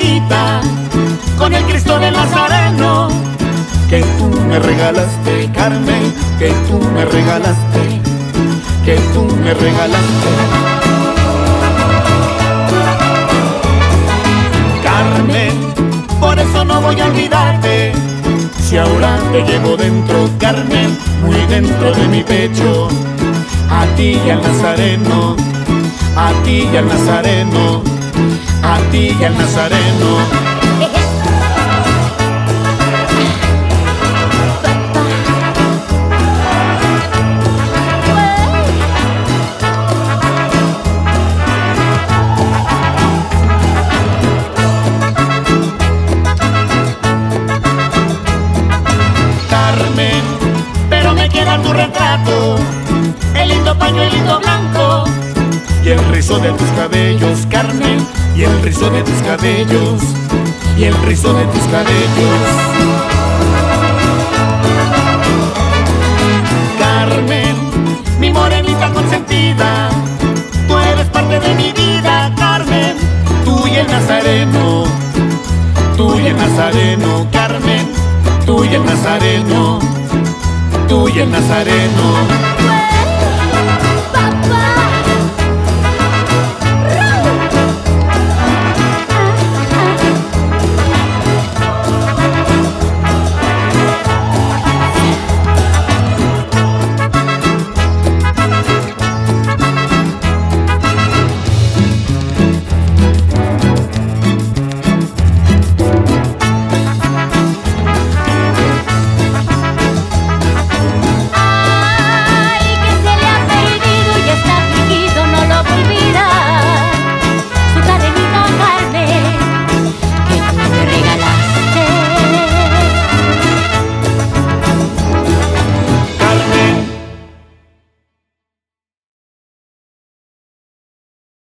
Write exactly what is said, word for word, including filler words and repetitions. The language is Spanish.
morenita, con el Cristo del Nazareno, que tú me regalaste, Carmen, que tú me regalaste, que tú me regalaste. Carmen, por eso no voy a olvidarte, si ahora te llevo dentro, Carmen, muy dentro de mi pecho. A ti y al Nazareno, a ti y al Nazareno, a ti y al Nazareno. Carmen, pero me queda tu retrato, el lindo pañuelito blanco y el rizo de tus cabellos, Carmen, y el rizo de tus cabellos, y el rizo de tus cabellos. Carmen, mi morenita consentida, tú eres parte de mi vida, Carmen, tú y el Nazareno, tú y el Nazareno, Carmen, tú y el Nazareno, tú y el Nazareno.